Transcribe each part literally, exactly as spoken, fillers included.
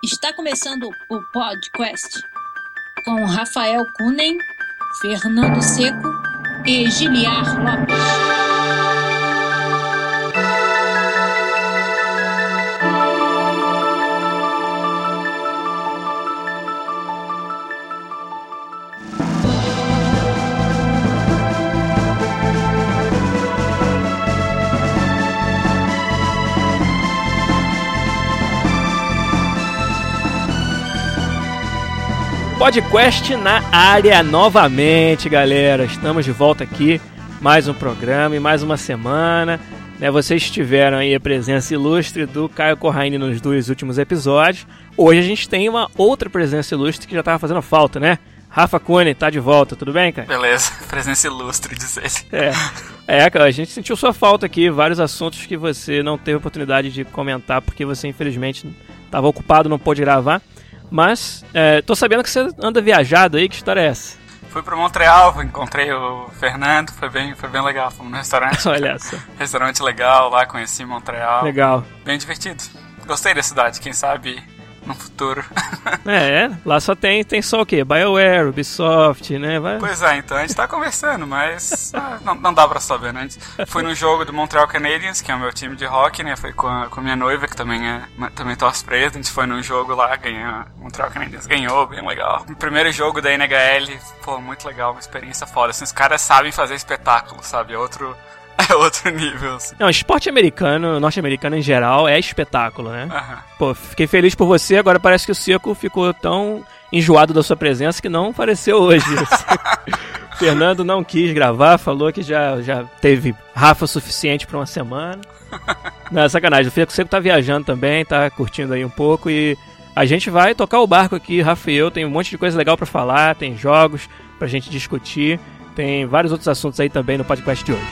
Está começando o podcast com Rafael Kunen, Fernando Seco e Giliar Lopes. Podcast na área novamente, galera. Estamos de volta aqui, mais um programa e mais uma semana. Né, vocês tiveram aí a presença ilustre do Caio Corraine nos dois últimos episódios. Hoje a gente tem uma outra presença ilustre que já estava fazendo falta, né? Rafa Kunen tá de volta, tudo bem, cara? Beleza, presença ilustre, dizer. É, é, cara, a gente sentiu sua falta aqui, vários assuntos que você não teve oportunidade de comentar porque você infelizmente estava ocupado, não pôde gravar. Mas, é, tô sabendo que você anda viajado aí, que história é essa? Fui pra Montreal, encontrei o Fernando, foi bem, foi bem legal, fomos no restaurante. Olha só. Restaurante legal lá, conheci Montreal. Legal. Bem divertido. Gostei da cidade, quem sabe no futuro. É, lá só tem, tem só o quê? BioWare, Ubisoft, né? Vai... Pois é, então a gente tá conversando, mas ah, não, não dá pra saber, né? Fui no jogo do Montreal Canadiens, que é o meu time de hockey, né? Foi com a, com a minha noiva, que também é também torce pra eles. A gente foi num jogo lá, ganhou, Montreal Canadiens ganhou, bem legal. O primeiro jogo da N H L, pô, muito legal, uma experiência foda. Assim, os caras sabem fazer espetáculo, sabe? É outro... É outro nível, assim. Não, esporte americano, norte-americano em geral, é espetáculo, né? Uhum. Pô, fiquei feliz por você, agora parece que o Seco ficou tão enjoado da sua presença que não apareceu hoje. Fernando não quis gravar, falou que já, já teve Rafa suficiente pra uma semana. Não, é sacanagem, o Seco tá viajando também, tá curtindo aí um pouco e a gente vai tocar o barco aqui, Rafa e eu, tem um monte de coisa legal pra falar, tem jogos pra gente discutir, tem vários outros assuntos aí também no podcast de hoje.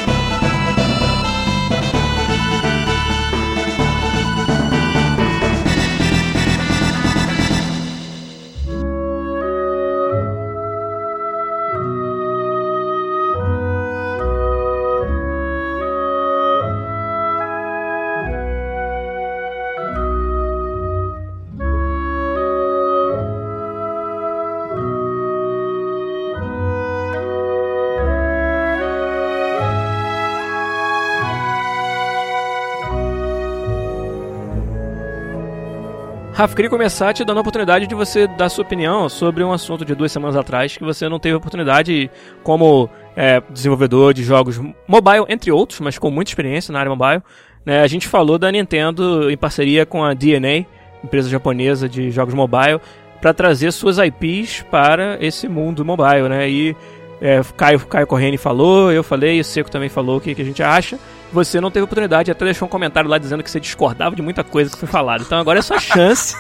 Rafa, queria começar te dando a oportunidade de você dar sua opinião sobre um assunto de duas semanas atrás que você não teve oportunidade como é, desenvolvedor de jogos mobile, entre outros, mas com muita experiência na área mobile. Né? A gente falou da Nintendo em parceria com a D N A, empresa japonesa de jogos mobile, para trazer suas I Ps para esse mundo mobile. Né? E é, Caio, Caio Corraine falou, eu falei, o Seco também falou o que, que a gente acha. Você não teve oportunidade, até deixou um comentário lá dizendo que você discordava de muita coisa que foi falada. Então agora é sua chance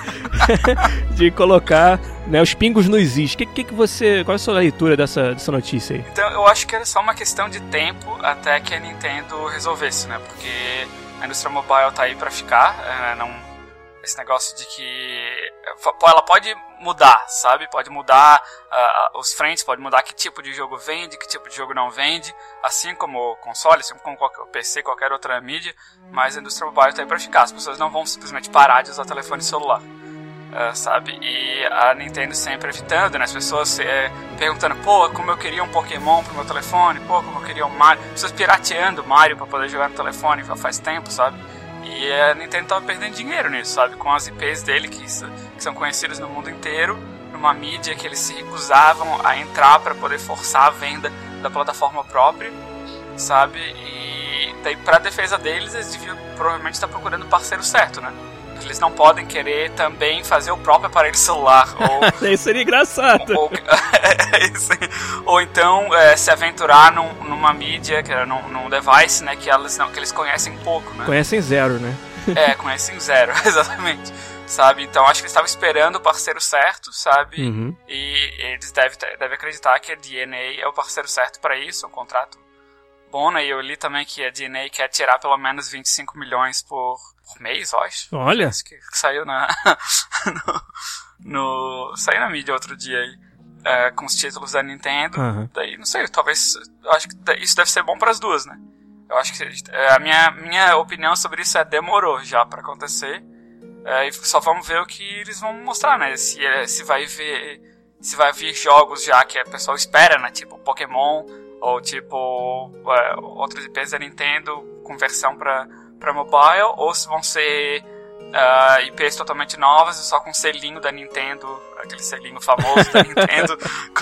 de colocar, né, os pingos nos is. Que, que, que você, qual é a sua leitura dessa, dessa notícia aí? Então eu acho que era só uma questão de tempo até que a Nintendo resolvesse, né? Porque a indústria mobile tá aí pra ficar, é, não... Esse negócio de que ela pode mudar, sabe? Pode mudar uh, os frentes, pode mudar que tipo de jogo vende, que tipo de jogo não vende, assim como o console, assim como qualquer, o P C, qualquer outra mídia, mas a indústria mobile está aí para ficar. As pessoas não vão simplesmente parar de usar telefone celular, uh, sabe? E a Nintendo sempre evitando, né? As pessoas uh, perguntando, pô, como eu queria um Pokémon pro meu telefone, pô, como eu queria um Mario, pessoas pirateando Mario para poder jogar no telefone já faz tempo, sabe? E a Nintendo tava perdendo dinheiro nisso, sabe? Com as I Ps dele, que, que são conhecidas no mundo inteiro, numa mídia que eles se recusavam a entrar para poder forçar a venda da plataforma própria, sabe? E daí, pra defesa deles, eles deviam provavelmente estar procurando o parceiro certo, né? Eles não podem querer também fazer o próprio aparelho celular. Ou, isso seria engraçado. Ou, ou, ou então é, se aventurar num, numa mídia, num, num device, né, que, elas não, que eles conhecem pouco. Né? Conhecem zero, né? É, conhecem zero, exatamente. Sabe? Então acho que eles estavam esperando o parceiro certo, sabe? Uhum. E eles devem, devem acreditar que a D N A é o parceiro certo para isso, um contrato bom, né? E eu li também que a D N A quer tirar pelo menos vinte e cinco milhões por... por mês, eu acho. Olha! Acho que, que saiu na... no, no, saiu na mídia outro dia aí, é, com os títulos da Nintendo. Uhum. Daí, não sei, talvez... Eu acho que isso deve ser bom para as duas, né? Eu acho que... A minha, minha opinião sobre isso é demorou já para acontecer. É, e só vamos ver o que eles vão mostrar, né? Se, se vai ver, se vai vir jogos já que a pessoa espera, né? Tipo Pokémon, ou tipo é, outros I Ps da Nintendo com versão pra, pra mobile, ou se vão ser uh, I Ps totalmente novas e só com selinho da Nintendo, aquele selinho famoso da Nintendo.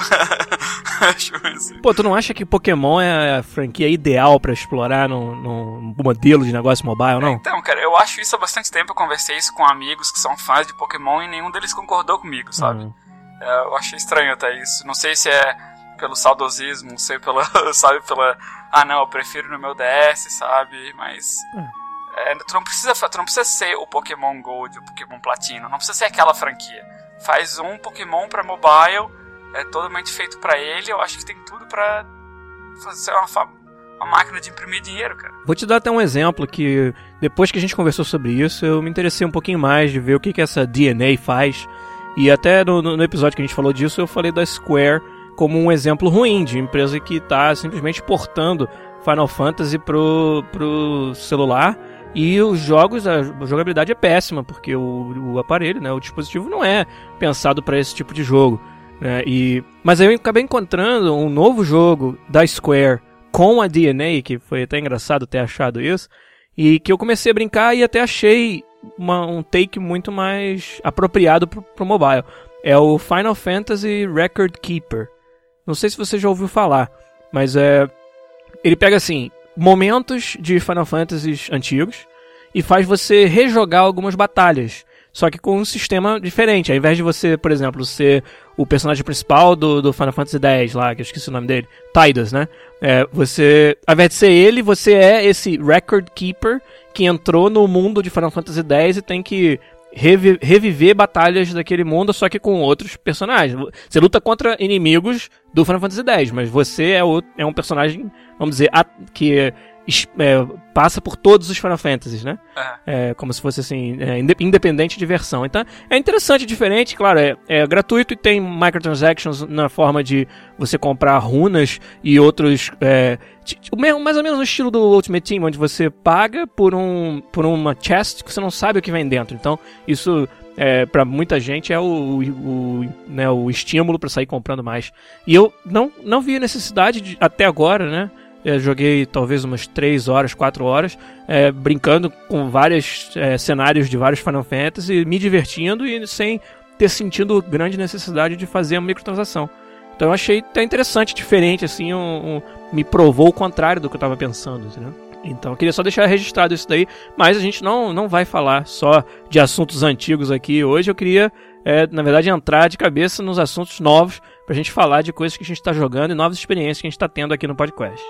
Pô, tu não acha que Pokémon é a franquia ideal pra explorar no, no modelo de negócio mobile, não? Então, cara, eu acho isso há bastante tempo. Eu conversei isso com amigos que são fãs de Pokémon e nenhum deles concordou comigo, sabe? Uhum. É, eu achei estranho até isso. Não sei se é pelo saudosismo, não sei pela, sabe, pela... Ah, não, eu prefiro no meu D S, sabe? Mas... Uhum. É, tu, não precisa, tu não precisa ser o Pokémon Gold, o Pokémon Platino. Não precisa ser aquela franquia. Faz um Pokémon pra mobile... É totalmente feito pra ele. Eu acho que tem tudo pra fazer uma, fa- uma máquina de imprimir dinheiro, cara. Vou te dar até um exemplo que depois que a gente conversou sobre isso, eu me interessei um pouquinho mais de ver o que, que essa D N A faz. E até no, no episódio que a gente falou disso, eu falei da Square como um exemplo ruim de empresa que tá simplesmente portando Final Fantasy pro, pro celular. E os jogos, a jogabilidade é péssima, porque o, o aparelho, né, o dispositivo não é pensado para esse tipo de jogo. É, e, mas aí eu acabei encontrando um novo jogo da Square com a D N A, que foi até engraçado ter achado isso, e que eu comecei a brincar e até achei uma, um take muito mais apropriado pro, pro mobile. É o Final Fantasy Record Keeper. Não sei se você já ouviu falar, mas é, ele pega assim, momentos de Final Fantasy antigos e faz você rejogar algumas batalhas. Só que com um sistema diferente. Ao invés de você, por exemplo, ser o personagem principal do, do Final Fantasy X lá, que eu esqueci o nome dele, Tidus, né? É, você, ao invés de ser ele, você é esse Record Keeper que entrou no mundo de Final Fantasy X e tem que revi- reviver batalhas daquele mundo, só que com outros personagens. Você luta contra inimigos do Final Fantasy X, mas você é, o, é um personagem, vamos dizer, a, que... É, passa por todos os Final Fantasies, né? É, como se fosse assim, é, independente de versão. Então é interessante, diferente, claro, é, é gratuito e tem microtransactions na forma de você comprar runas e outros. É, mais ou menos no estilo do Ultimate Team, onde você paga por, um, por uma chest que você não sabe o que vem dentro. Então isso. É, para muita gente é o, o, o, né, o estímulo para sair comprando mais. E eu não, não vi necessidade de, até agora, né? Eu joguei talvez umas três horas, quatro horas, é, brincando com vários é, cenários de vários Final Fantasy, me divertindo e sem ter sentido grande necessidade de fazer uma microtransação. Então eu achei até interessante, diferente, assim, um, um, me provou o contrário do que eu estava pensando, entendeu? Então eu queria só deixar registrado isso daí, mas a gente não, não vai falar só de assuntos antigos aqui hoje. Eu queria, é, na verdade, entrar de cabeça nos assuntos novos pra gente falar de coisas que a gente está jogando e novas experiências que a gente está tendo aqui no podcast.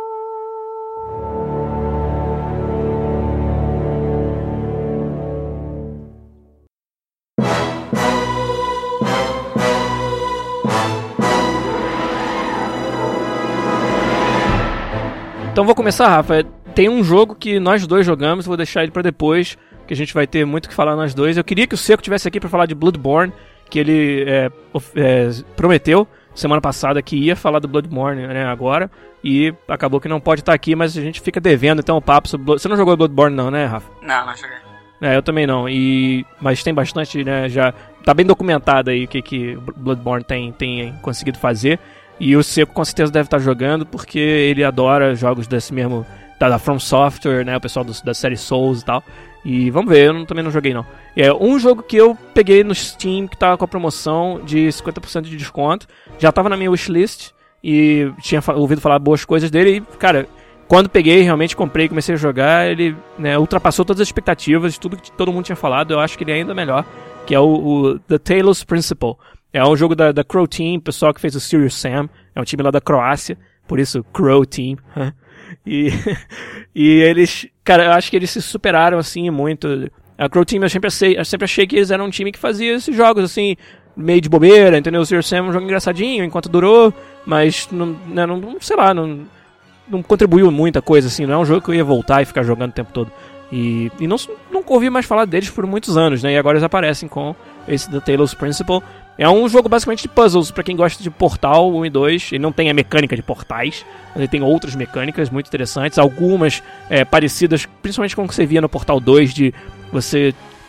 Então vou começar, Rafa. Tem um jogo que nós dois jogamos, vou deixar ele pra depois, que a gente vai ter muito o que falar nós dois. Eu queria que o Seco estivesse aqui pra falar de Bloodborne, que ele é, é, prometeu semana passada que ia falar do Bloodborne, né, agora, e acabou que não pode estar aqui, mas a gente fica devendo então o papo sobre Bloodborne. Você não jogou Bloodborne não, né, Rafa? Não, não joguei. É, eu também não, e... mas tem bastante, né, já tá bem documentado aí o que, que Bloodborne tem, tem conseguido fazer. E o Seco com certeza deve estar jogando, porque ele adora jogos desse mesmo, da, da From Software, né, o pessoal do, da série Souls e tal. E vamos ver, eu não, também não joguei não. É um jogo que eu peguei no Steam, que tava com a promoção de cinquenta por cento de desconto. Já tava na minha wishlist e tinha fa- ouvido falar boas coisas dele. E, cara, quando peguei, realmente comprei e comecei a jogar, ele, né, ultrapassou todas as expectativas, tudo que todo mundo tinha falado. Eu acho que ele é ainda melhor, que é o, o The Talos Principle. É um jogo da, da Crow Team, pessoal que fez o Serious Sam. É um time lá da Croácia, por isso Crow Team. e, e eles, cara, eu acho que eles se superaram, assim, muito. A Crow Team, eu sempre, achei, eu sempre achei que eles eram um time que fazia esses jogos, assim, meio de bobeira, entendeu? O Serious Sam é um jogo engraçadinho, enquanto durou, mas, não, né, não, sei lá, não, não contribuiu muita coisa, assim. Não é um jogo que eu ia voltar e ficar jogando o tempo todo. E, e não, nunca ouvi mais falar deles por muitos anos, né? E agora eles aparecem com esse The Talos Principle. É um jogo basicamente de puzzles, pra quem gosta de Portal um e dois. Ele não tem a mecânica de portais, mas ele tem outras mecânicas muito interessantes. Algumas é, parecidas, principalmente com o que você via no Portal dois, de você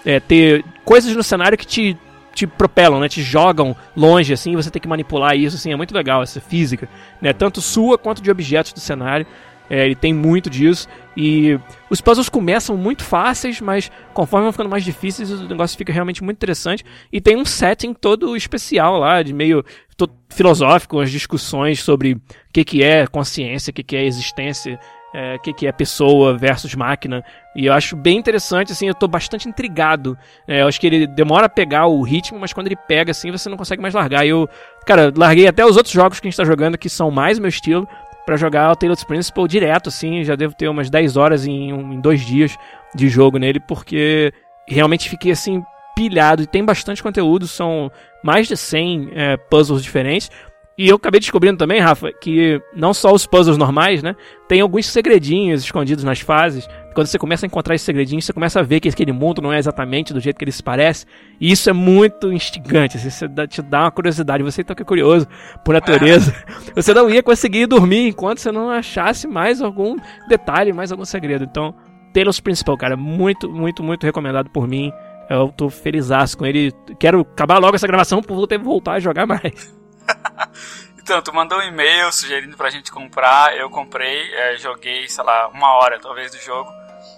é, ter coisas no cenário que te, te propelam, né? Te jogam longe, assim, e você tem que manipular isso, assim, é muito legal essa física, né? Tanto sua quanto de objetos do cenário. É, ele tem muito disso, e os puzzles começam muito fáceis, mas conforme vão ficando mais difíceis, o negócio fica realmente muito interessante, e tem um setting todo especial lá, de meio todo filosófico, as discussões sobre o que, que é consciência, o que, que é existência, é, o que, que é pessoa versus máquina, e eu acho bem interessante, assim, eu tô bastante intrigado, é, eu acho que ele demora a pegar o ritmo, mas quando ele pega, assim, você não consegue mais largar, e eu, cara, larguei até os outros jogos que a gente tá jogando, que são mais meu estilo, pra jogar o Talos Principle direto, assim, já devo ter umas dez horas em, um, em dois dias de jogo nele, porque realmente fiquei, assim, pilhado, e tem bastante conteúdo, são mais de cem é, puzzles diferentes, e eu acabei descobrindo também, Rafa, que não só os puzzles normais, né, tem alguns segredinhos escondidos nas fases. Quando você começa a encontrar esses segredinhos, você começa a ver que aquele mundo não é exatamente do jeito que ele se parece, e isso é muito instigante, assim, você dá, te dá uma curiosidade, você então que é curioso por natureza, você não ia conseguir dormir enquanto você não achasse mais algum detalhe, mais algum segredo. Então, Talos Principle, cara, muito, muito, muito recomendado por mim, eu tô felizaço com ele, quero acabar logo essa gravação pra eu voltar a jogar mais. Então, tu mandou um e-mail sugerindo pra gente comprar, eu comprei, é, joguei, sei lá, uma hora talvez do jogo.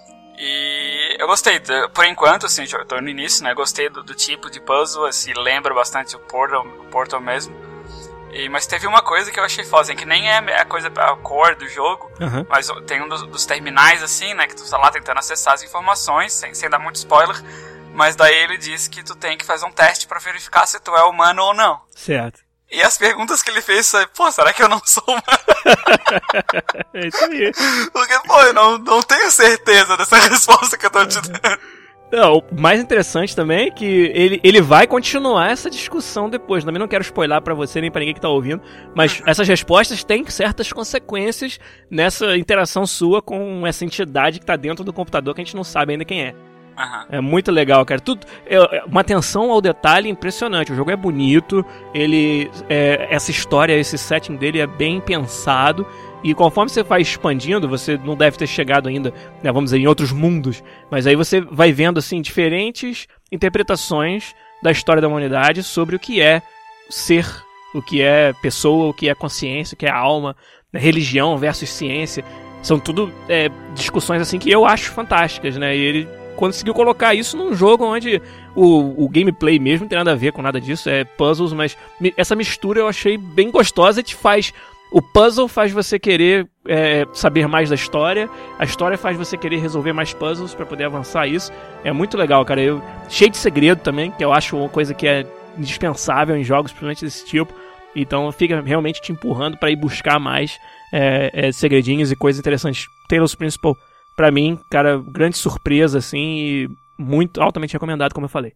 E eu gostei, por enquanto, assim, eu tô no início, né, gostei do, do tipo de puzzle, assim, lembra bastante o Portal, o Portal mesmo. E, mas teve uma coisa que eu achei foda, assim, que nem é a coisa, a core do jogo, uhum. Mas tem um dos, dos terminais, assim, né, que tu tá lá tentando acessar as informações, sem, sem dar muito spoiler, mas daí ele diz que tu tem que fazer um teste pra verificar se tu é humano ou não. Certo. E as perguntas que ele fez, pô, será que eu não sou humano? É isso aí. Porque, pô, eu não, não tenho certeza dessa resposta que eu tô te dando. Não, o mais interessante também é que ele, ele vai continuar essa discussão depois. Também não quero spoiler pra você nem pra ninguém que tá ouvindo, mas uhum. Essas respostas têm certas consequências nessa interação sua com essa entidade que tá dentro do computador que a gente não sabe ainda quem é. Uhum. É muito legal, cara. Tudo, é uma atenção ao detalhe impressionante. O jogo é bonito, ele, é, essa história, esse setting dele é bem pensado. E conforme você vai expandindo, você não deve ter chegado ainda, né, vamos dizer, em outros mundos, mas aí você vai vendo assim diferentes interpretações da história da humanidade sobre o que é ser, o que é pessoa, o que é consciência, o que é alma, né, religião versus ciência. São tudo é, discussões assim que eu acho fantásticas, né? E ele conseguiu colocar isso num jogo onde o, o gameplay mesmo não tem nada a ver com nada disso, é puzzles, mas essa mistura eu achei bem gostosa e te faz... O puzzle faz você querer é, saber mais da história, a história faz você querer resolver mais puzzles pra poder avançar isso. É muito legal, cara. Eu, cheio de segredo também, que eu acho uma coisa que é indispensável em jogos, principalmente desse tipo. Então fica realmente te empurrando pra ir buscar mais é, é, segredinhos e coisas interessantes. Talos Principle, pra mim, cara, grande surpresa, assim, e muito altamente recomendado, como eu falei.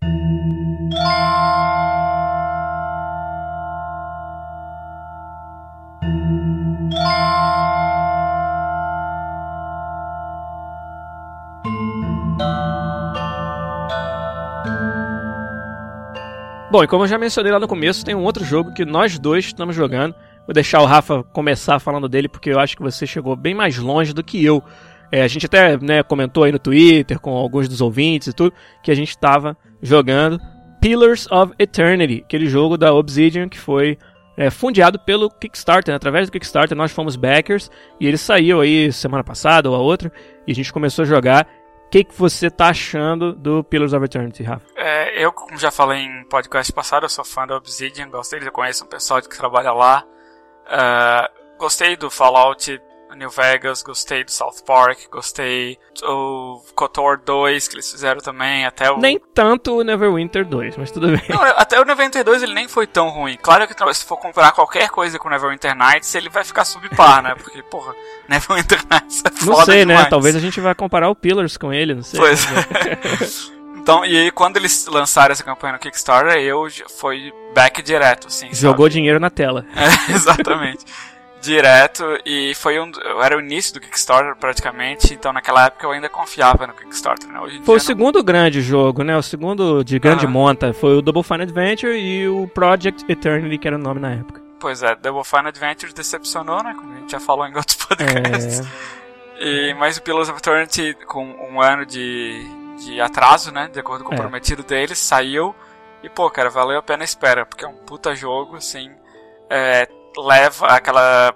Bom, e como eu já mencionei lá no começo, tem um outro jogo que nós dois estamos jogando. Vou deixar o Rafa começar falando dele, porque eu acho que você chegou bem mais longe do que eu. É, a gente até, né, comentou aí no Twitter com alguns dos ouvintes e tudo, que a gente estava jogando Pillars of Eternity, aquele jogo da Obsidian que foi é, fundeado pelo Kickstarter, né? Através do Kickstarter nós fomos backers, e ele saiu aí semana passada ou a outra, e a gente começou a jogar. O que, que você tá achando do Pillars of Eternity, Rafa? É, eu, como já falei em podcast passado, eu sou fã da Obsidian, gostei, eu conheço um pessoal que trabalha lá. Uh, gostei do Fallout New Vegas, gostei do South Park, gostei do KOTOR dois que eles fizeram também, até o... Nem tanto o Neverwinter dois, mas tudo bem. Não, até o Neverwinter dois ele nem foi tão ruim. Claro que se for comparar qualquer coisa com o Neverwinter Nights, ele vai ficar subpar, né? Porque, porra, Neverwinter Nights é foda. Não sei, demais. Né? Talvez a gente vai comparar o Pillars com ele, não sei. Pois é. Então, e aí quando eles lançaram essa campanha no Kickstarter, eu fui back direto, assim, Jogou sabe? dinheiro na tela. É, exatamente. Direto, e foi um, era o início do Kickstarter praticamente, então naquela época eu ainda confiava no Kickstarter, né? Hoje em foi dia o segundo não... grande jogo, né? O segundo de grande ah. monta foi o Double Fine Adventure e o Project Eternity, que era o nome na época. Pois é, Double Fine Adventure decepcionou, né? Como a gente já falou em outros podcasts. É... E, mas o Pillars of Eternity, com um ano de, de atraso, né? De acordo com o É. prometido deles, saiu. E, pô, cara, valeu a pena a espera, porque é um puta jogo, assim. É, leva aquela.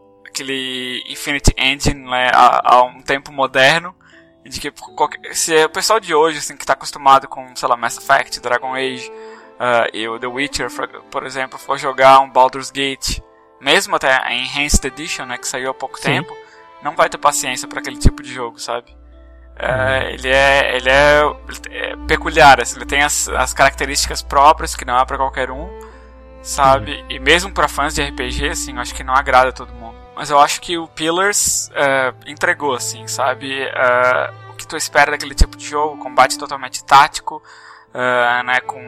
aquele Infinity Engine, né, a, a um tempo moderno. De que qualquer, se o pessoal de hoje, assim, que tá acostumado com, sei lá, Mass Effect, Dragon Age uh, e o The Witcher, for, por exemplo, for jogar um Baldur's Gate, mesmo até a Enhanced Edition, né, que saiu há pouco Sim. tempo, não vai ter paciência pra aquele tipo de jogo, sabe? Uh, ele, é, ele, é, ele é peculiar, assim, ele tem as, as características próprias que não é pra qualquer um, sabe? Uhum. E mesmo pra fãs de R P G, assim, eu acho que não agrada a todo mundo. Mas eu acho que o Pillars uh, entregou, assim, sabe? Uh, o que tu espera daquele tipo de jogo, combate totalmente tático, uh, né? Com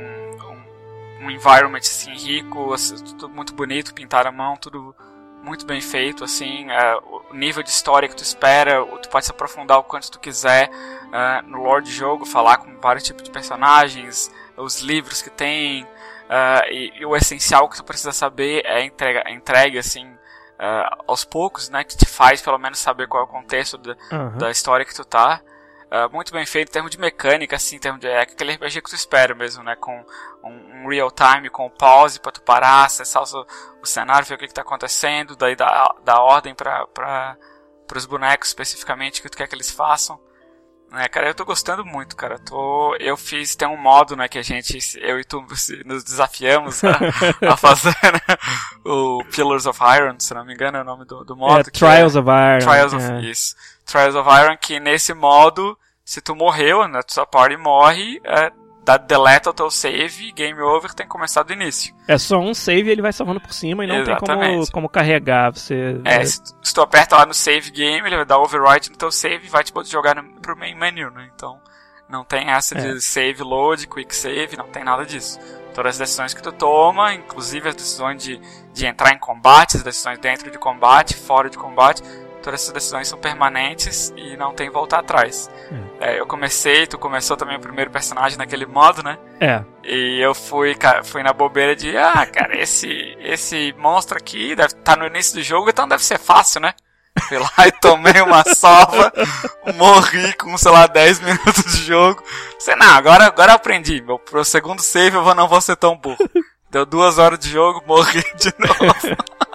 um, um environment, assim, rico, assim, tudo muito bonito, pintar à mão, tudo muito bem feito, assim. Uh, o nível de história que tu espera, tu pode se aprofundar o quanto tu quiser uh, no lore de jogo, falar com vários tipos de personagens, os livros que tem, uh, e, e o essencial que tu precisa saber é entrega, entregue, assim, Uh, aos poucos, né, que te faz pelo menos saber qual é o contexto da, uhum. da história que tu tá. Uh, muito bem feito em termos de mecânica, assim, em termos de é aquele R P G que tu espera mesmo, né, com um, um real time, com o pause pra tu parar, acessar o, o cenário, ver o que que tá acontecendo, daí dar, dar ordem pra, pra, pros bonecos especificamente que tu quer que eles façam. É, cara, eu tô gostando muito, cara. Tô, eu fiz, tem um modo, né, que a gente, eu e tu nos desafiamos a, a fazer, né, o Pillars of Iron, se não me engano é o nome do, do modo. É, Trials é, of Iron. Trials of, é. Isso. Trials of Iron, que nesse modo, se tu morreu, né, tua party morre, é, dá deleta o teu save, game over, tem que começar do início. É só um save e ele vai salvando por cima e não Exatamente. tem como, como carregar. Você é, vai... se, se tu aperta lá no save game, ele vai dar overwrite no teu save e vai te jogar no, pro main menu, né? Então, não tem essa é. de save load, quick save, não tem nada disso. Todas as decisões que tu toma, inclusive as decisões de, de entrar em combate, as decisões dentro de combate, fora de combate, todas essas decisões são permanentes e não tem volta atrás. Hum. É, eu comecei, tu começou também o primeiro personagem naquele modo, né? É. E eu fui, fui na bobeira de, ah, cara, esse, esse monstro aqui deve estar tá no início do jogo, então deve ser fácil, né? Fui lá e tomei uma sova, morri com, sei lá, dez minutos de jogo. Sei, não, agora, agora eu aprendi. Meu, pro segundo save eu vou, não vou ser tão burro. Deu duas horas de jogo, morri de novo.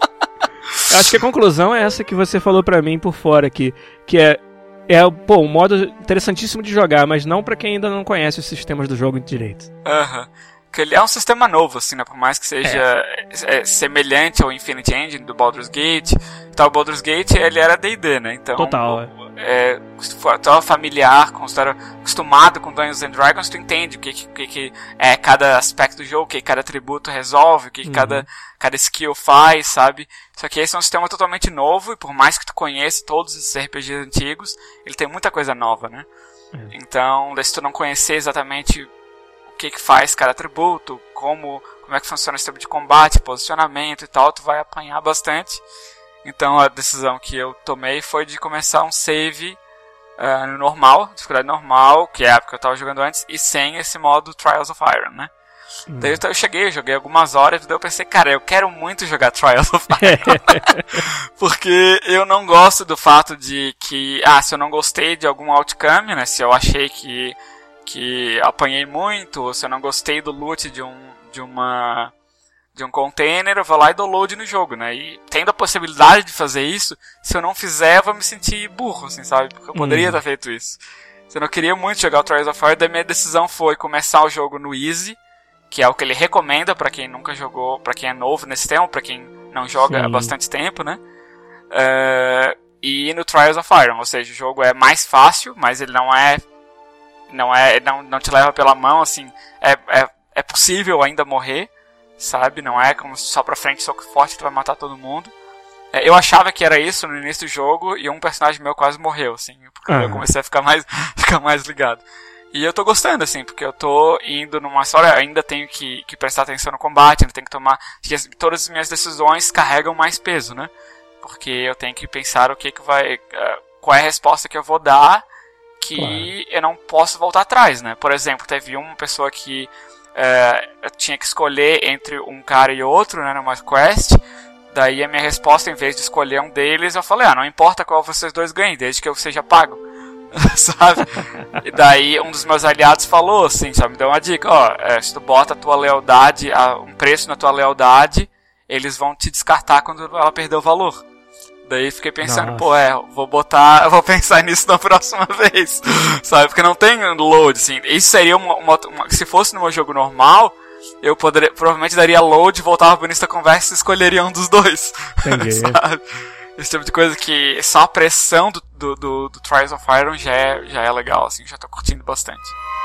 Eu acho que a conclusão é essa que você falou pra mim por fora aqui, que é, é pô, um modo interessantíssimo de jogar, mas não pra quem ainda não conhece os sistemas do jogo direito. Aham. Uhum. Porque ele é um sistema novo, assim, né? Por mais que seja é. É, semelhante ao Infinity Engine do Baldur's Gate. Então, o Baldur's Gate, ele era D e D, né? Então, Total, é. É, se for tão familiar, com acostumado com Dungeons and Dragons, tu entende o que, que, que é cada aspecto do jogo, o que cada atributo resolve, o que uhum. cada, cada skill faz, sabe? Só que esse é um sistema totalmente novo, e por mais que tu conheça todos esses R P Gs antigos, ele tem muita coisa nova, né? Uhum. Então, se tu não conhecer exatamente o que que faz cada atributo, como, como é que funciona o sistema de combate, posicionamento e tal, tu vai apanhar bastante. Então a decisão que eu tomei foi de começar um save uh, no normal, dificuldade normal, que é a época que eu tava jogando antes, e sem esse modo Trials of Iron, né? Hum. Daí eu cheguei, eu joguei algumas horas, e daí eu pensei, cara, eu quero muito jogar Trials of Iron. Porque eu não gosto do fato de que, ah, se eu não gostei de algum outcome, né, se eu achei que que apanhei muito, ou se eu não gostei do loot de um de uma de um container, eu vou lá e dou load no jogo, né? E tendo a possibilidade de fazer isso, se eu não fizer, eu vou me sentir burro, assim, sabe? Porque eu poderia hum. ter feito isso. Se eu não queria muito jogar o Trials of Fire, daí minha decisão foi começar o jogo no Easy, que é o que ele recomenda pra quem nunca jogou, pra quem é novo nesse tema, pra quem não joga Sim. há bastante tempo, né? Uh, e no Trials of Iron, ou seja, o jogo é mais fácil, mas ele não é não é não, não te leva pela mão, assim, é, é, é possível ainda morrer, sabe? Não é como só pra frente, soco forte, tu vai matar todo mundo. É, eu achava que era isso no início do jogo, e um personagem meu quase morreu, assim, porque uhum. eu comecei a ficar mais, ficar mais ligado. E eu tô gostando, assim, porque eu tô indo numa história, ainda tenho que, que prestar atenção no combate, ainda tenho que tomar, todas as minhas decisões carregam mais peso, né? Porque eu tenho que pensar o que que vai, qual é a resposta que eu vou dar, que claro. Eu não posso voltar atrás, né? Por exemplo, teve uma pessoa que uh, eu tinha que escolher entre um cara e outro, né, numa quest. Daí a minha resposta, em vez de escolher um deles, eu falei, ah, não importa qual vocês dois ganhem, desde que eu seja pago. Sabe? E daí um dos meus aliados falou assim, sabe, me deu uma dica, ó, é, se tu bota a tua lealdade, a, um preço na tua lealdade, eles vão te descartar quando ela perder o valor. Daí fiquei pensando, Nossa. pô, é, vou botar, eu vou pensar nisso na próxima vez, sabe, porque não tem load, assim, isso seria uma, uma, uma se fosse no meu jogo normal, eu poderia, provavelmente daria load, voltava pro início da conversa e escolheria um dos dois, sabe? Esse tipo de coisa que só a pressão do, do, do, do Trials of Iron já é, já é legal, assim, já tô curtindo bastante.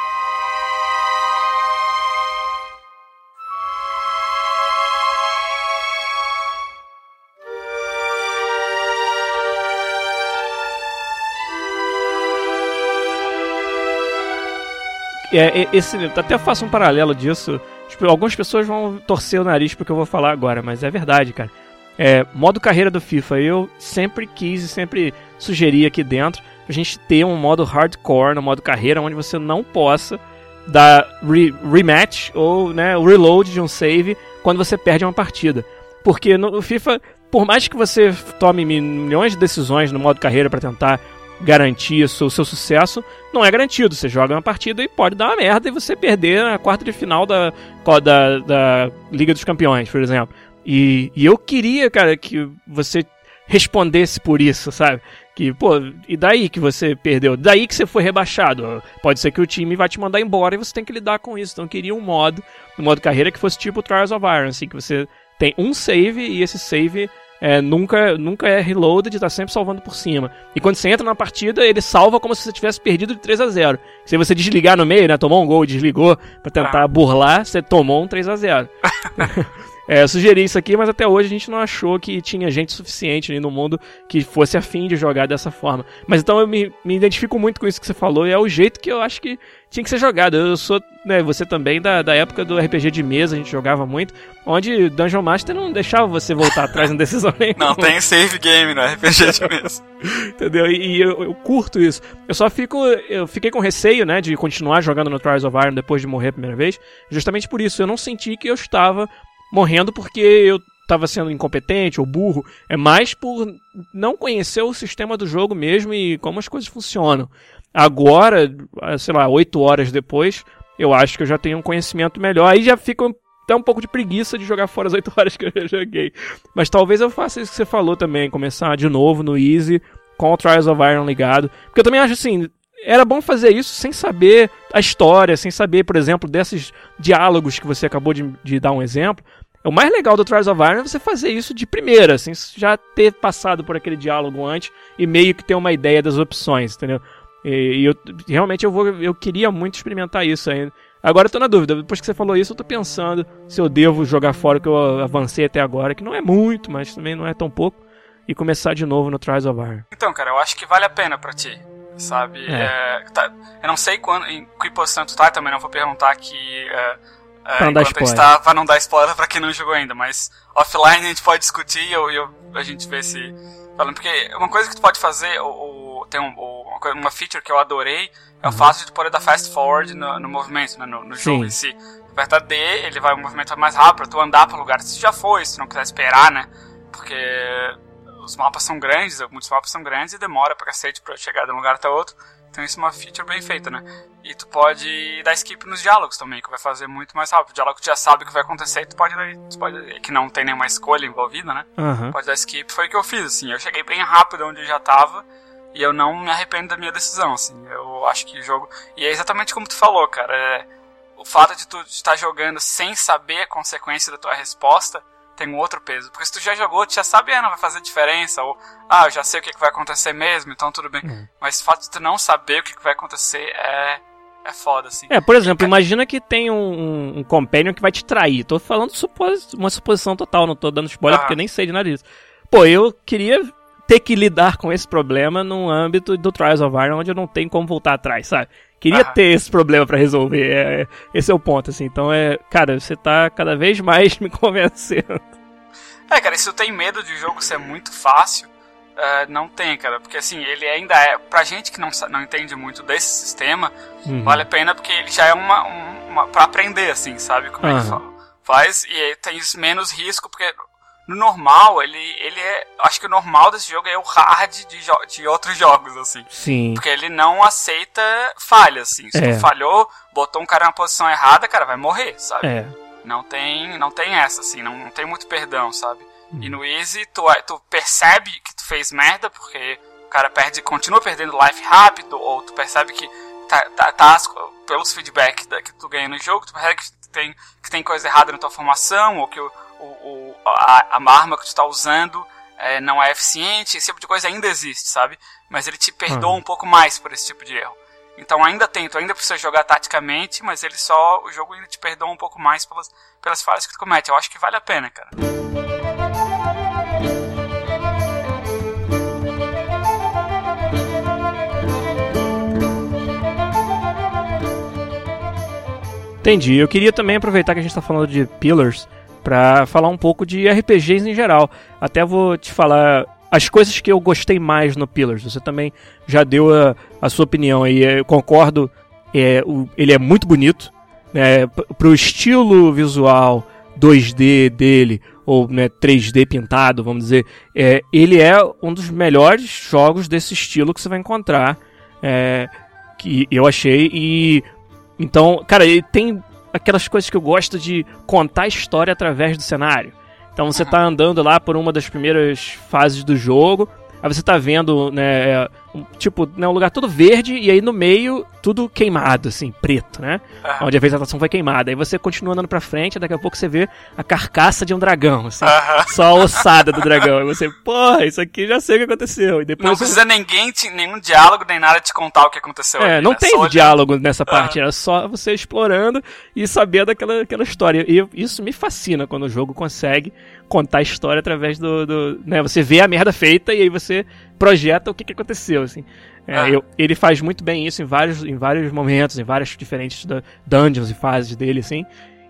É, esse, até faço um paralelo disso. Tipo, algumas pessoas vão torcer o nariz porque eu vou falar agora, mas é verdade, cara. É, modo carreira do FIFA, eu sempre quis e sempre sugeri aqui dentro a gente ter um modo hardcore no modo carreira, onde você não possa dar re- rematch ou, né, o reload de um save quando você perde uma partida. Porque no FIFA, por mais que você tome milhões de decisões no modo carreira para tentar garantir o seu, o seu sucesso, não é garantido. Você joga uma partida e pode dar uma merda e você perder na quarta de final da, da, da Liga dos Campeões, por exemplo. E, e eu queria, cara, que você respondesse por isso, sabe? Que, pô, e daí que você perdeu? Daí que você foi rebaixado? Pode ser que o time vai te mandar embora e você tem que lidar com isso. Então eu queria um modo, um modo carreira que fosse tipo Trials of Iron, assim, que você tem um save e esse save É, nunca, nunca é reloaded, tá sempre salvando por cima. E quando você entra na partida, ele salva como se você tivesse perdido de três a zero. Se você desligar no meio, né, tomou um gol, desligou pra tentar burlar, você tomou um três a zero. É, eu sugeri isso aqui, mas até hoje a gente não achou que tinha gente suficiente ali no mundo que fosse afim de jogar dessa forma. Mas então eu me, me identifico muito com isso que você falou, e é o jeito que eu acho que tinha que ser jogado. Eu sou, né, você também, da, da época do R P G de mesa, a gente jogava muito, onde Dungeon Master não deixava você voltar atrás na decisão nenhuma. Não tem save game no R P G de mesa. Entendeu? E, e eu, eu curto isso. Eu só fico, eu fiquei com receio, né, de continuar jogando no Trials of Iron depois de morrer a primeira vez, justamente por isso. Eu não senti que eu estava morrendo porque eu estava sendo incompetente ou burro, é mais por não conhecer o sistema do jogo mesmo e como as coisas funcionam. Agora, sei lá, oito horas depois, eu acho que eu já tenho um conhecimento melhor. Aí já fica até um pouco de preguiça de jogar fora as oito horas que eu já joguei. Mas talvez eu faça isso que você falou também, começar de novo no Easy, com o Trials of Iron ligado. Porque eu também acho assim, era bom fazer isso sem saber a história, sem saber, por exemplo, desses diálogos que você acabou de, de dar um exemplo. O mais legal do Trials of Iron é você fazer isso de primeira, sem já ter passado por aquele diálogo antes e meio que ter uma ideia das opções, entendeu? E, e eu, realmente eu, vou, eu queria muito experimentar isso ainda. Agora eu tô na dúvida, depois que você falou isso eu tô pensando se eu devo jogar fora o que eu avancei até agora, que não é muito, mas também não é tão pouco, e começar de novo no Trials of Iron. Então, cara, eu acho que vale a pena pra ti, sabe? É. É, tá, eu não sei quando, em que posição tu tá, também não vou perguntar aqui... É, É, pra não dar spoiler. Tá, pra não dar spoiler pra quem não jogou ainda, mas offline a gente pode discutir e eu, eu, a gente vê se... Falando, porque uma coisa que tu pode fazer, ou, ou, tem um, ou, uma, coisa, uma feature que eu adorei, é o fato de tu poder dar fast forward no, no movimento, né, no, no jogo em si. Tu aperta D, ele vai um movimento mais rápido pra tu andar pro lugar. Se já foi, se tu não quiser esperar, né, porque os mapas são grandes, muitos mapas são grandes e demora pra cacete pra chegar de um lugar até outro. Então isso é uma feature bem feita, né? E tu pode dar skip nos diálogos também, que vai fazer muito mais rápido. O diálogo tu já sabe o que vai acontecer e tu pode dar... Tu pode, que não tem nenhuma escolha envolvida, né? Uhum. Pode dar skip. Foi o que eu fiz, assim. Eu cheguei bem rápido onde eu já tava e eu não me arrependo da minha decisão, assim. Eu acho que o jogo... E é exatamente como tu falou, cara. É... O fato de tu estar jogando sem saber a consequência da tua resposta tem um outro peso. Porque se tu já jogou, tu já sabe, ah, não vai fazer diferença, ou, ah, eu já sei o que, que vai acontecer mesmo, então tudo bem. Uhum. Mas o fato de tu não saber o que, que vai acontecer é, é foda, assim. É, por exemplo, imagina que tem um, um companion que vai te trair. Tô falando supos- uma suposição total, não tô dando spoiler, uhum, porque nem sei de nada disso. Pô, eu queria ter que lidar com esse problema no âmbito do Trials of Iron, onde eu não tenho como voltar atrás, sabe? Queria uhum. ter esse problema pra resolver, é, esse é o ponto, assim. Então, é, cara, você tá cada vez mais me convencendo. É, cara, e se tu tem medo de o jogo ser muito fácil, uh, não tem, cara. Porque, assim, ele ainda é... Pra gente que não, não entende muito desse sistema, uhum. vale a pena porque ele já é uma... uma pra aprender, assim, sabe? Como uhum. é que faz. E tem menos risco, porque no normal, ele, ele é... Acho que o normal desse jogo é o hard de, jo- de outros jogos, assim. Sim. Porque ele não aceita falhas, assim. Se É. tu falhou, botou um cara na posição errada, cara, vai morrer, sabe? É. Não tem, não tem essa, assim, não, não tem muito perdão, sabe? Hum. E no Easy, tu, tu percebe que tu fez merda, porque o cara perde, continua perdendo life rápido, ou tu percebe que tá, tá, tá pelos feedbacks que tu ganha no jogo, tu percebe que tem, que tem coisa errada na tua formação, ou que o, o, o, a, a arma que tu tá usando é, não é eficiente, esse tipo de coisa ainda existe, sabe? Mas ele te perdoa hum. um pouco mais por esse tipo de erro. Então ainda tem, tu ainda precisa jogar taticamente, mas ele só, o jogo ainda te perdoa um pouco mais pelas, pelas falhas que tu comete. Eu acho que vale a pena, cara. Entendi. Eu queria também aproveitar que a gente tá falando de Pillars pra falar um pouco de R P Gs em geral. Até vou te falar as coisas que eu gostei mais no Pillars. Você também já deu a, a sua opinião aí. Eu concordo, é, o, ele é muito bonito, né, pro estilo visual dois D dele, ou né, três D pintado, vamos dizer. É, ele é um dos melhores jogos desse estilo que você vai encontrar, é, que eu achei. E então, cara, ele tem aquelas coisas que eu gosto de contar a história através do cenário. Então você tá andando lá por uma das primeiras fases do jogo, aí você tá vendo, né, um, tipo, né, um lugar todo verde, e aí no meio tudo queimado, assim, preto, né? Uhum. Onde a vegetação foi queimada. Aí você continua andando pra frente, e daqui a pouco você vê a carcaça de um dragão, assim, uhum. só a ossada do dragão. E você, porra, isso aqui já sei o que aconteceu. E depois não você... precisa ninguém, te, nenhum diálogo, nem nada te contar o que aconteceu. É, ali, não né? tem só diálogo nessa uhum. parte, era só você explorando e saber daquela aquela história. E isso me fascina quando o jogo consegue contar a história através do, do né, você vê a merda feita e aí você projeta o que, que aconteceu, assim. É, ah. eu, ele faz muito bem isso em vários, em vários momentos, em várias diferentes da, dungeons e fases dele, assim.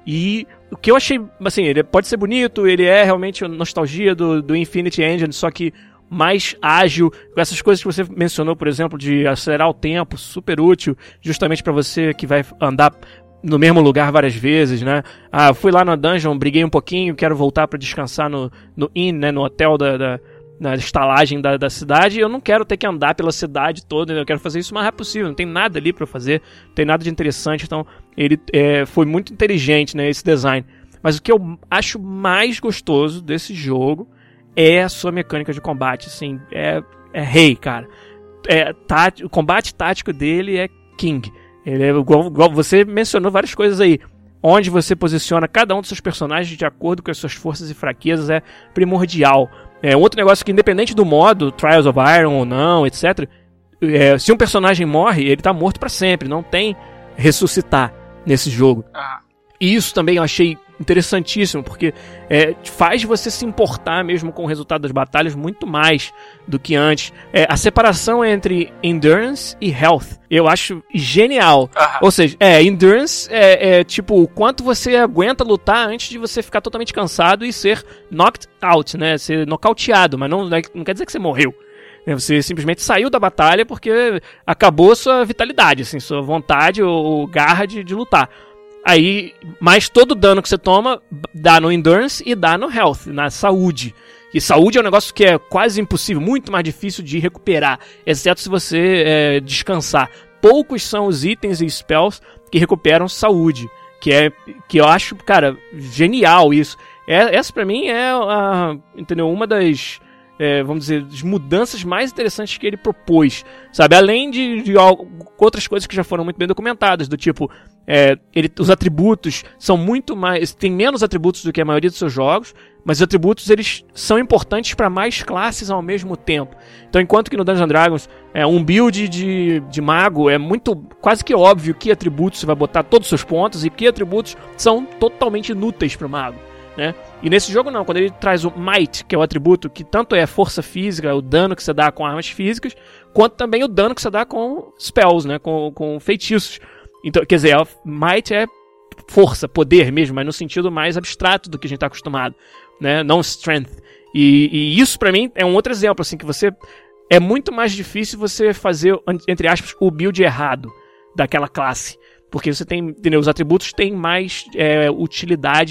E o que eu achei, assim, ele pode ser bonito, ele é realmente nostalgia do, do Infinity Engine, só que mais ágil, com essas coisas que você mencionou, por exemplo, de acelerar o tempo, super útil, justamente pra você que vai andar no mesmo lugar várias vezes, né? Ah, fui lá na dungeon, briguei um pouquinho, quero voltar pra descansar no, no inn, né? No hotel da, da, na estalagem da, da cidade. Eu não quero ter que andar pela cidade toda, né? Eu quero fazer isso o mais rápido possível. Não tem nada ali pra fazer, não tem nada de interessante. Então, ele é, foi muito inteligente, né? Esse design. Mas o que eu acho mais gostoso desse jogo é a sua mecânica de combate, assim. É, é rei, cara. É, tá, o combate tático dele é king. Ele é igual, igual você mencionou várias coisas aí. Onde você posiciona cada um dos seus personagens de acordo com as suas forças e fraquezas é primordial. É outro negócio que, independente do modo, Trials of Iron ou não, etcétera, é, se um personagem morre, ele tá morto pra sempre. Não tem ressuscitar nesse jogo. Ah. E isso também eu achei interessantíssimo, porque é, faz você se importar mesmo com o resultado das batalhas muito mais do que antes. É, a separação entre Endurance e Health eu acho genial. Uhum. Ou seja, é, Endurance é, é tipo o quanto você aguenta lutar antes de você ficar totalmente cansado e ser knocked out, né? Ser nocauteado, mas não, não quer dizer que você morreu. Você simplesmente saiu da batalha porque acabou sua vitalidade, assim, sua vontade ou, ou garra de, de lutar. Aí, mas todo dano que você toma dá no Endurance e dá no Health, na saúde. E saúde é um negócio que é quase impossível, muito mais difícil de recuperar, exceto se você é, descansar. Poucos são os itens e spells que recuperam saúde, que é que eu acho, cara, genial isso. É, essa pra mim é a, entendeu, uma das... É, vamos dizer, as mudanças mais interessantes que ele propôs, sabe? Além de, de outras coisas que já foram muito bem documentadas, do tipo, é, ele, os atributos são muito mais... Tem menos atributos do que a maioria dos seus jogos, mas os atributos, eles são importantes para mais classes ao mesmo tempo. Então, enquanto que no Dungeons and Dragons, é, um build de, de mago é muito, quase que óbvio que atributos você vai botar todos os seus pontos e que atributos são totalmente inúteis para o mago, né? E nesse jogo não, quando ele traz o Might, que é o atributo que tanto é força física, o dano que você dá com armas físicas, quanto também o dano que você dá com spells, né, com, com feitiços. Então, quer dizer, Might é força, poder mesmo, mas no sentido mais abstrato do que a gente está acostumado, né, não Strength. E, e isso pra mim é um outro exemplo, assim, que você... É muito mais difícil você fazer, entre aspas, o build errado daquela classe. Porque você tem, entendeu, os atributos têm mais é, utilidade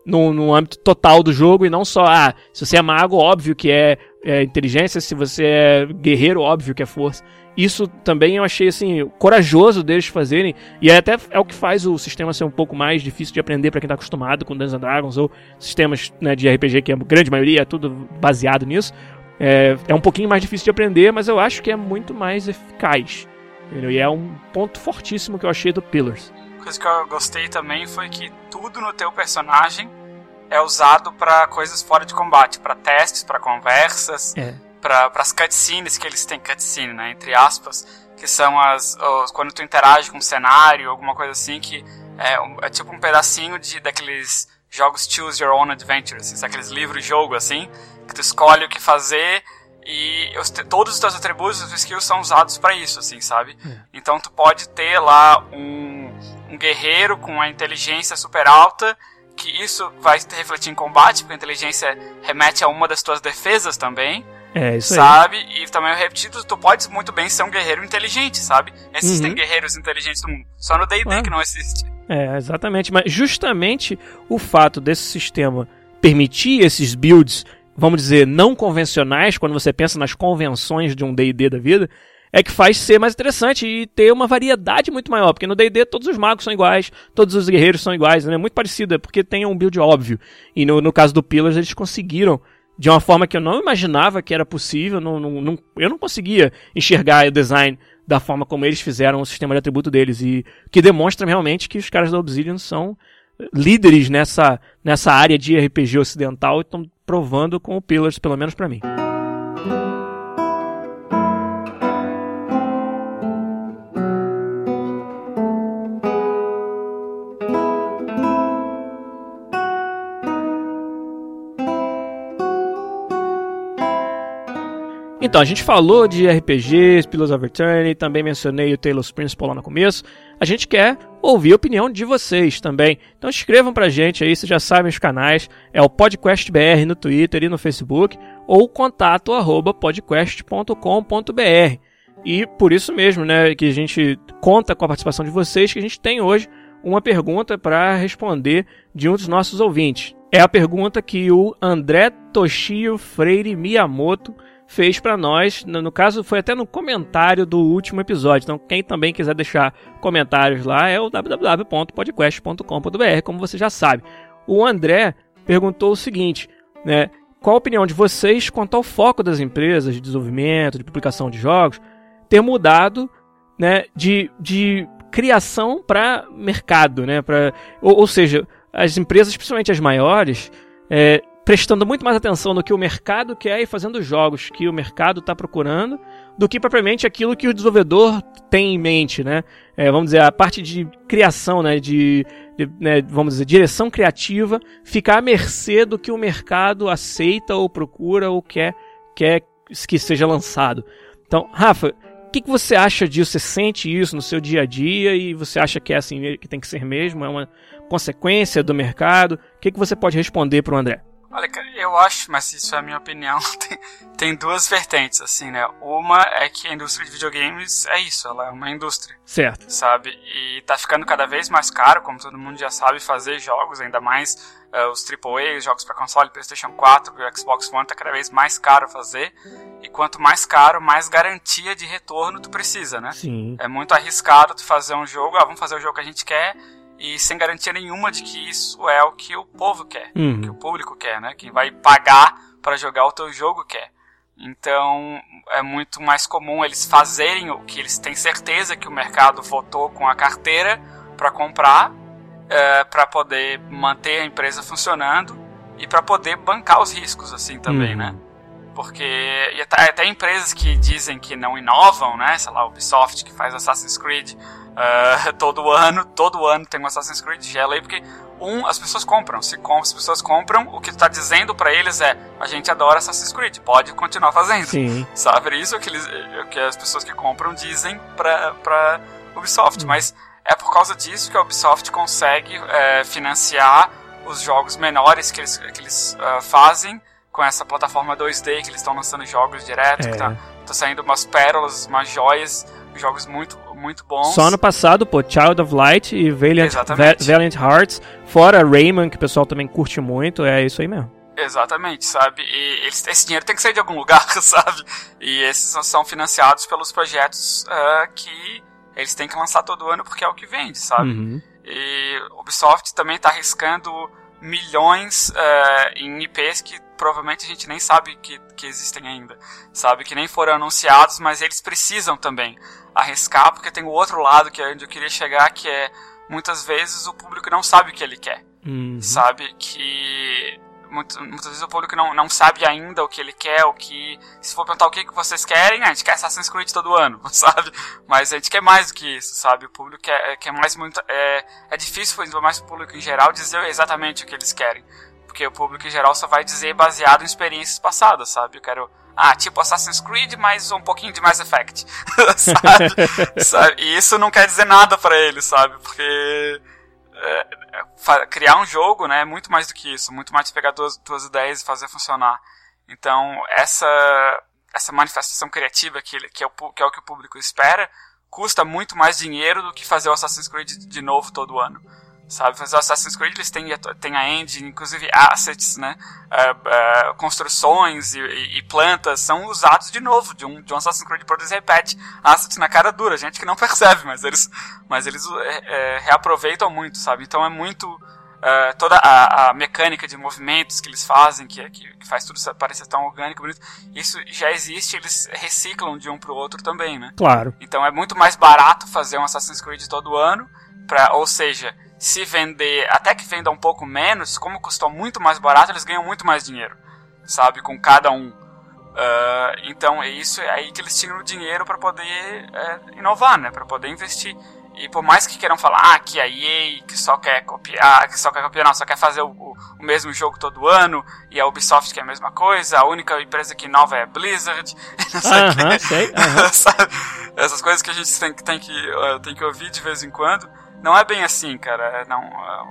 no, no âmbito total do jogo e não só, ah, se você é mago, óbvio que é, é inteligência, se você é guerreiro, óbvio que é força. Isso também eu achei, assim, corajoso deles fazerem, e é até é o que faz o sistema ser um pouco mais difícil de aprender pra quem tá acostumado com Dungeons and Dragons ou sistemas, né, de R P G, que a grande maioria é tudo baseado nisso. É, é um pouquinho mais difícil de aprender, mas eu acho que é muito mais eficaz. Entendeu? E é um ponto fortíssimo que eu achei do Pillars. Coisa que eu gostei também foi que tudo no teu personagem é usado pra coisas fora de combate, pra testes, pra conversas... É. para as cutscenes que eles têm, cutscene, né, entre aspas, que são as, os, quando tu interage com um cenário, alguma coisa assim, que é, um, é tipo um pedacinho de, daqueles jogos Choose Your Own Adventure, assim, aqueles livros-jogo, assim, que tu escolhe o que fazer e os, todos os teus atributos, os skills são usados para isso, assim, sabe? É. Então tu pode ter lá um, um guerreiro com uma inteligência super alta, que isso vai te refletir em combate, porque a inteligência remete a uma das tuas defesas também. É, isso sabe? Aí. E também eu repetido, tu pode muito bem ser um guerreiro inteligente, sabe? Existem uhum. guerreiros inteligentes no mundo. Só no D e D ah. que não existe. É, exatamente. Mas justamente o fato desse sistema permitir esses builds, vamos dizer, não convencionais, quando você pensa nas convenções de um D e D da vida, é que faz ser mais interessante e ter uma variedade muito maior. Porque no D e D todos os magos são iguais, todos os guerreiros são iguais, né? Muito parecido, é porque tem um build óbvio. E no, no caso do Pillars eles conseguiram, de uma forma que eu não imaginava que era possível, não, não, não, eu não conseguia enxergar o design da forma como eles fizeram o sistema de atributo deles, e que demonstra realmente que os caras da Obsidian são líderes nessa, nessa área de R P G ocidental e estão provando com o Pillars, pelo menos pra mim. Então, a gente falou de R P Gs, Pillars of Eternity, também mencionei o Talos Principle lá no começo. A gente quer ouvir a opinião de vocês também. Então escrevam pra gente aí, vocês já sabem os canais. É o PodQuestBR no Twitter e no Facebook, ou contato arroba podquest ponto com ponto b r. E por isso mesmo, né, que a gente conta com a participação de vocês, que a gente tem hoje uma pergunta para responder de um dos nossos ouvintes. É a pergunta que o André Toshio Freire Miyamoto fez para nós, no, no caso foi até no comentário do último episódio, então quem também quiser deixar comentários lá é o w w w ponto podquest ponto com ponto b r, como você já sabe. O André perguntou o seguinte, né, qual a opinião de vocês quanto ao foco das empresas de desenvolvimento, de publicação de jogos, ter mudado, né, de, de criação para mercado, né, pra, ou, ou seja, as empresas, principalmente as maiores, é, prestando muito mais atenção no que o mercado quer e fazendo jogos que o mercado está procurando, do que propriamente aquilo que o desenvolvedor tem em mente, né? É, vamos dizer, a parte de criação, né? De, de né, vamos dizer, direção criativa, ficar à mercê do que o mercado aceita ou procura ou quer, quer que seja lançado. Então, Rafa, o que, que você acha disso? Você sente isso no seu dia a dia e você acha que é assim que tem que ser mesmo? É uma consequência do mercado? O que, que você pode responder para o André? Olha, eu acho, mas isso é a minha opinião, tem, tem duas vertentes, assim, né? Uma é que a indústria de videogames é isso, ela é uma indústria. Certo. Sabe? E tá ficando cada vez mais caro, como todo mundo já sabe, fazer jogos, ainda mais uh, os triplo A, os jogos para console, PlayStation quatro, o Xbox One, tá cada vez mais caro fazer. E quanto mais caro, mais garantia de retorno tu precisa, né? Sim. É muito arriscado tu fazer um jogo, ah, vamos fazer o jogo que a gente quer, e sem garantia nenhuma de que isso é o que o povo quer, uhum. o que o público quer, né? Quem vai pagar para jogar o teu jogo quer. Então, é muito mais comum eles fazerem o que eles têm certeza que o mercado votou com a carteira para comprar, é, para poder manter a empresa funcionando e para poder bancar os riscos, assim, também, uhum. né? Porque e até, até empresas que dizem que não inovam, né? Sei lá, Ubisoft, que faz Assassin's Creed uh, todo ano, todo ano tem um Assassin's Creed, gela aí, porque um, as pessoas compram, se com, as pessoas compram, o que tu tá dizendo pra eles é, a gente adora Assassin's Creed, pode continuar fazendo. Sim. Sabe, isso que, eles, que as pessoas que compram dizem pra, pra Ubisoft, hum. mas é por causa disso que a Ubisoft consegue é, financiar os jogos menores que eles, que eles uh, fazem com essa plataforma dois D, que eles estão lançando jogos direto, é. que tá, tá saindo umas pérolas, umas joias, jogos muito, muito bons. Só ano passado, pô, Child of Light e Valiant, Va- Valiant Hearts, fora Rayman, que o pessoal também curte muito, é isso aí mesmo. Exatamente, sabe? E eles, esse dinheiro tem que sair de algum lugar, sabe? E esses são financiados pelos projetos uh, que eles têm que lançar todo ano porque é o que vende, sabe? Uhum. E o Ubisoft também está arriscando milhões uh, em I Ps que provavelmente a gente nem sabe que, que existem ainda, sabe? Que nem foram anunciados, mas eles precisam também arriscar, porque tem o outro lado que é onde eu queria chegar, que é muitas vezes o público não sabe o que ele quer, uhum. sabe? Que muito, muitas vezes o público não, não sabe ainda o que ele quer, o que... Se for perguntar o que, que vocês querem, a gente quer Assassin's Creed todo ano, sabe? Mas a gente quer mais do que isso, sabe? O público quer, quer mais muito... É, é difícil, ainda mais pro público em geral, dizer exatamente o que eles querem. Porque o público em geral só vai dizer baseado em experiências passadas, sabe? Eu quero... Ah, tipo Assassin's Creed, mas um pouquinho de Mass Effect, sabe? sabe? E isso não quer dizer nada pra eles, sabe? Porque... É, criar um jogo, né, é muito mais do que isso, muito mais de pegar duas, duas ideias e fazer funcionar. Então, essa, essa manifestação criativa que, que, é o, que é o que o público espera, custa muito mais dinheiro do que fazer o Assassin's Creed de novo todo ano. Sabe, fazer o Assassin's Creed, eles têm, têm a engine, inclusive assets, né, uh, uh, construções e, e, e plantas são usados de novo, de um, de um Assassin's Creed Produce repete assets na cara dura, gente que não percebe, mas eles, mas eles é, é, reaproveitam muito, sabe, então é muito, uh, toda a, a mecânica de movimentos que eles fazem, que, que, que faz tudo parecer tão orgânico, bonito, isso já existe, eles reciclam de um pro outro também, né. Claro. Então é muito mais barato fazer um Assassin's Creed todo ano, pra, ou seja... Se vender, até que venda um pouco menos, como custou muito mais barato, eles ganham muito mais dinheiro, sabe, com cada um. Uh, então é isso, é aí que eles tiram o dinheiro para poder uh, inovar, né, para poder investir. E por mais que queiram falar, ah, que a E A que só quer copiar, que só quer copiar, não, só quer fazer o, o, o mesmo jogo todo ano, e a Ubisoft que é a mesma coisa, a única empresa que inova é a Blizzard, não sei o uh-huh, que, sei, uh-huh. sabe? Essas coisas que a gente tem, tem, que, uh, tem que ouvir de vez em quando. Não é bem assim, cara. Não,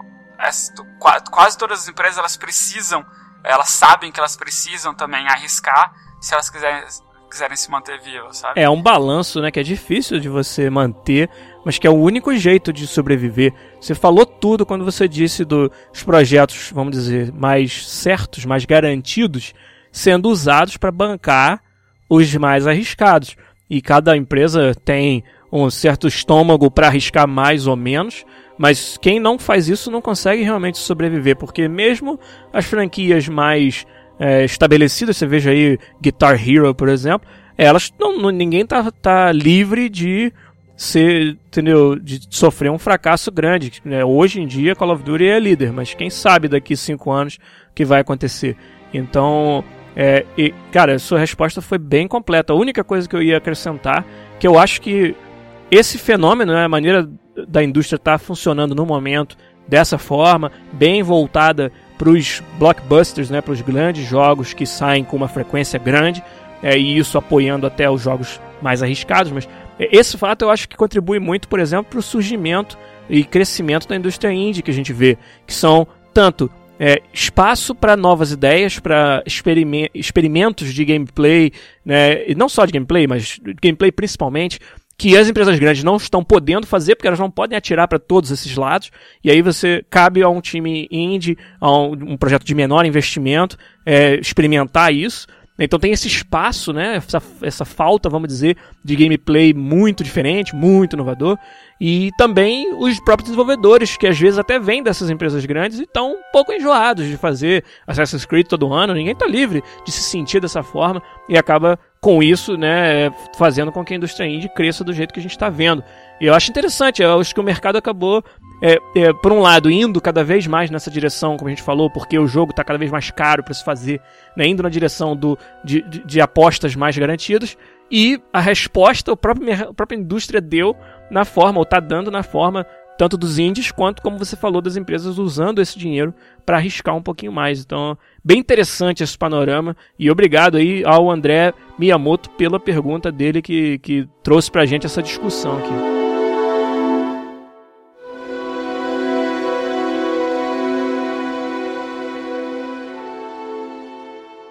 é, é, quase todas as empresas elas precisam, elas sabem que elas precisam também arriscar se elas quiserem, quiserem se manter vivas, sabe? É um balanço, né, que é difícil de você manter, mas que é o único jeito de sobreviver. Você falou tudo quando você disse dos projetos, vamos dizer, mais certos, mais garantidos, sendo usados para bancar os mais arriscados. E cada empresa tem um certo estômago para arriscar mais ou menos, mas quem não faz isso não consegue realmente sobreviver, porque mesmo as franquias mais é, estabelecidas, você veja aí Guitar Hero, por exemplo, elas não, não, ninguém tá, tá livre de ser, entendeu, de sofrer um fracasso grande, né? Hoje em dia Call of Duty é líder, mas quem sabe daqui cinco anos o que vai acontecer. Então, é, e, cara, a sua resposta foi bem completa. A única coisa que eu ia acrescentar, que eu acho que esse fenômeno, né, a maneira da indústria estar tá funcionando no momento dessa forma, bem voltada para os blockbusters, né, para os grandes jogos que saem com uma frequência grande, é, e isso apoiando até os jogos mais arriscados, mas esse fato eu acho que contribui muito, por exemplo, para o surgimento e crescimento da indústria indie que a gente vê, que são tanto é, espaço para novas ideias, para experime- experimentos de gameplay, né, e não só de gameplay, mas gameplay principalmente, que as empresas grandes não estão podendo fazer, porque elas não podem atirar para todos esses lados, e aí você cabe a um time indie, a um, um projeto de menor investimento, é, experimentar isso. Então tem esse espaço, né, essa, essa falta, vamos dizer, de gameplay muito diferente, muito inovador, e também os próprios desenvolvedores, que às vezes até vêm dessas empresas grandes e estão um pouco enjoados de fazer Assassin's Creed todo ano, ninguém está livre de se sentir dessa forma, e acaba com isso, né, fazendo com que a indústria indie cresça do jeito que a gente está vendo. E eu acho interessante, eu acho que o mercado acabou, é, é, por um lado, indo cada vez mais nessa direção, como a gente falou, porque o jogo está cada vez mais caro para se fazer, né, indo na direção do, de, de, de apostas mais garantidas, e a resposta a própria, a própria indústria deu na forma, ou está dando na forma, tanto dos indies, quanto, como você falou, das empresas usando esse dinheiro para arriscar um pouquinho mais. Então, bem interessante esse panorama, e obrigado aí ao André Miyamoto pela pergunta dele que, que trouxe pra gente essa discussão aqui.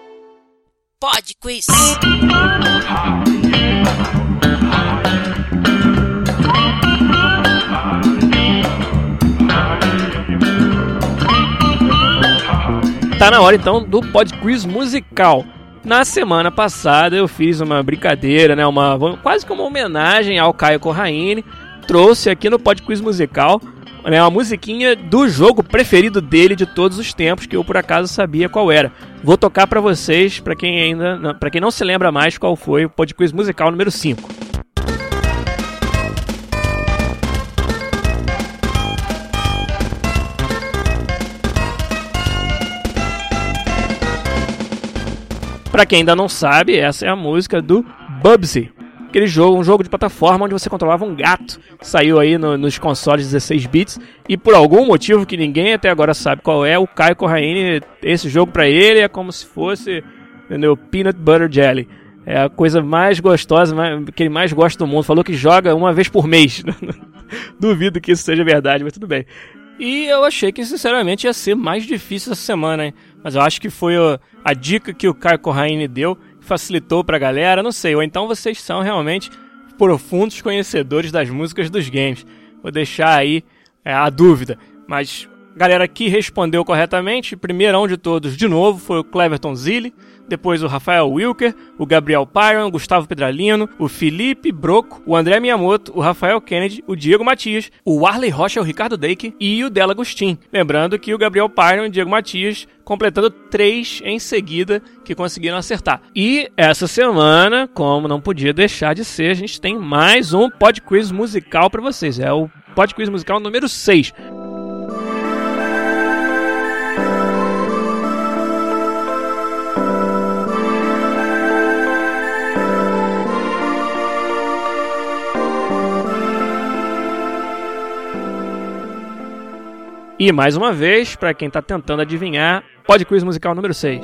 Pod Quiz. Tá na hora então do Pod Quiz musical. Na semana passada eu fiz uma brincadeira, né, uma, quase que uma homenagem ao Caio Corraine. Trouxe aqui no Pod Quiz musical, né, uma musiquinha do jogo preferido dele de todos os tempos, que eu por acaso sabia qual era. Vou tocar pra vocês, pra quem ainda, para quem não se lembra mais qual foi o Pod Quiz musical número cinco. Pra quem ainda não sabe, essa é a música do Bubsy. Aquele jogo, um jogo de plataforma onde você controlava um gato. Saiu aí no, nos consoles dezesseis bits. E por algum motivo que ninguém até agora sabe qual é, o Caio Corraine, esse jogo pra ele é como se fosse, entendeu, Peanut Butter Jelly. É a coisa mais gostosa, mais, que ele mais gosta do mundo. Falou que joga uma vez por mês. Duvido que isso seja verdade, mas tudo bem. E eu achei que, sinceramente, ia ser mais difícil essa semana, hein? Mas eu acho que foi a, a dica que o Caio Corraine deu que facilitou pra galera, não sei. Ou então vocês são realmente profundos conhecedores das músicas dos games. Vou deixar aí é, a dúvida. Mas galera que respondeu corretamente, primeirão de todos, de novo, foi o Cleverton Zilli. Depois o Rafael Wilker, o Gabriel Pyron, o Gustavo Pedralino, o Felipe Broco, o André Miyamoto, o Rafael Kennedy, o Diego Matias, o Arley Rocha, o Ricardo Deike e o Della Agustin. Lembrando que o Gabriel Pyron e o Diego Matias completando três em seguida que conseguiram acertar. E essa semana, como não podia deixar de ser, a gente tem mais um Pod Quiz musical para vocês. É o Pod Quiz musical número seis. E mais uma vez, para quem está tentando adivinhar, Pod Quiz musical número seis.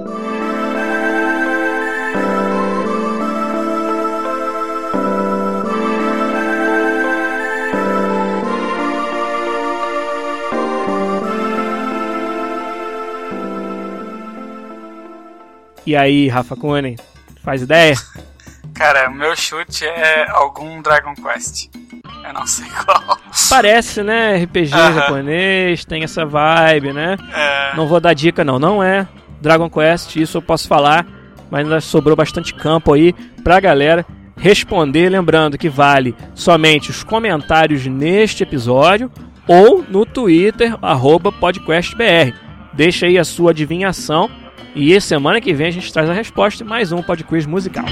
E aí, Rafa Kunen, faz ideia? Cara, meu chute é algum Dragon Quest. Eu não sei qual. Parece, né? R P G uh-huh. japonês, tem essa vibe, né? É... Não vou dar dica não, não é Dragon Quest, isso eu posso falar, mas ainda sobrou bastante campo aí pra galera responder, lembrando que vale somente os comentários neste episódio ou no Twitter, arroba PodQuestBR. Deixa aí a sua adivinhação e semana que vem a gente traz a resposta e mais um Pod Quiz musical.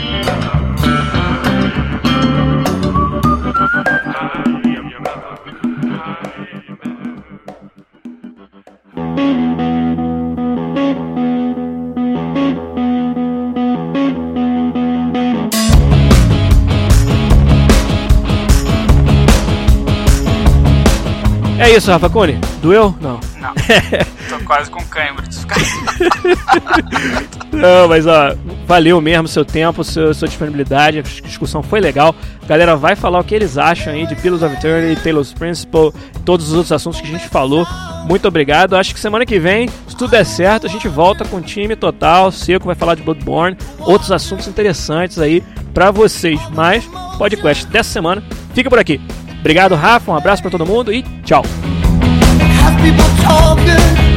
É isso, Rafa Kunen? Doeu? Não. Não. Tô quase com cãibra de ficar. Não, mas ó, valeu mesmo o seu tempo, seu, sua disponibilidade, a discussão foi legal. A galera vai falar o que eles acham aí de Pillars of Eternity, Talos Principle, todos os outros assuntos que a gente falou. Muito obrigado. Acho que semana que vem, se tudo der certo, a gente volta com o time total. Seco vai falar de Bloodborne, outros assuntos interessantes aí pra vocês. Mas o podcast dessa semana fica por aqui. Obrigado, Rafa, um abraço pra todo mundo e tchau.